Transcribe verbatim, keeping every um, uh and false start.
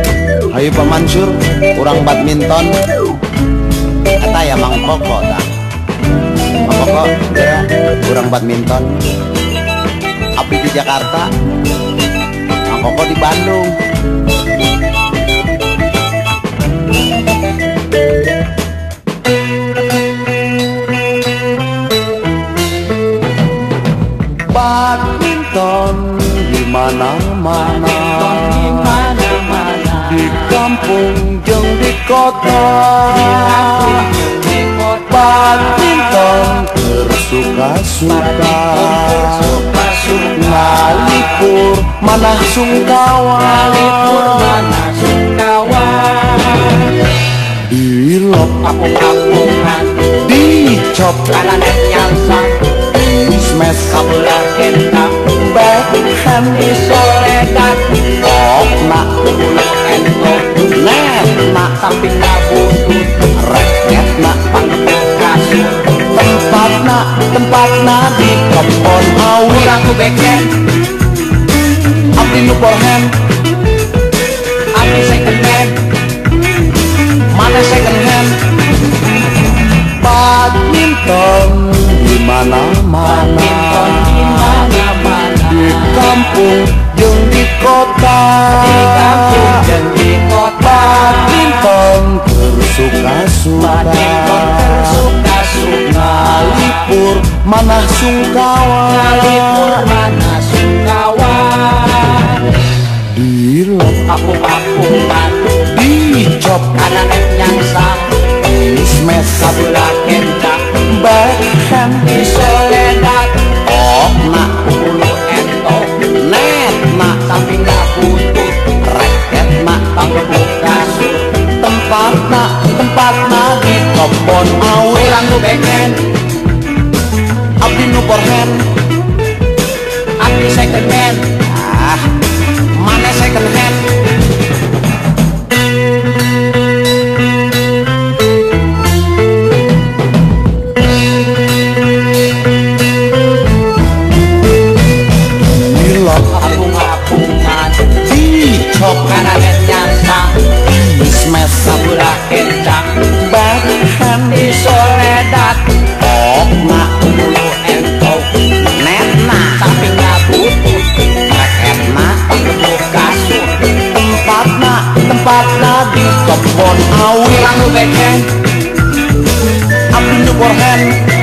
Hayu Pak Mansur, kurang badminton. Kata ya Mang Koko dah. Mang Koko, ya, kurang badminton. Api di Jakarta, Mang Koko di Bandung. Badminton di mana-mana, di kampung jeung di kota. Badminton tersuka-suka, ngalipur manah sungkawa, di lop Apung-apungan di cop kalanet nyangsang smash kabelah kentang backhand di soledad okna bulu entok net nak samping butut raket nak panggil kasur tempat nak tempat nak di kebon awi kurang ku backhand abdi nu forehand abdi second hand mana second hand. Badminton di mana-mana, di mana-mana di kampung jeung di kota, di kampung dan di kota. Badminton tersuka-suka, Badminton tersuka-suka, ngalipur manah sungkawa, ngalipur mana sungkawa, di lop apung-apungan di cop kalanet nyangsang smash kabelah kentang backhand di soledad okna bulu entok net nak samping butut raket nak panggil kasur tempat nak tempat nak di kebon awi kurang ku backhand abdi nu forehand abdi second hand ah mana second hand. apung-apungan Di cop kalanet nyangsang smash kabelah kentang backhand di soledad okna bulu entok net nak samping butut raket nak panggil kasur tempat nak tempat nak di kebon awi kurang ku backhand abdi nu forehand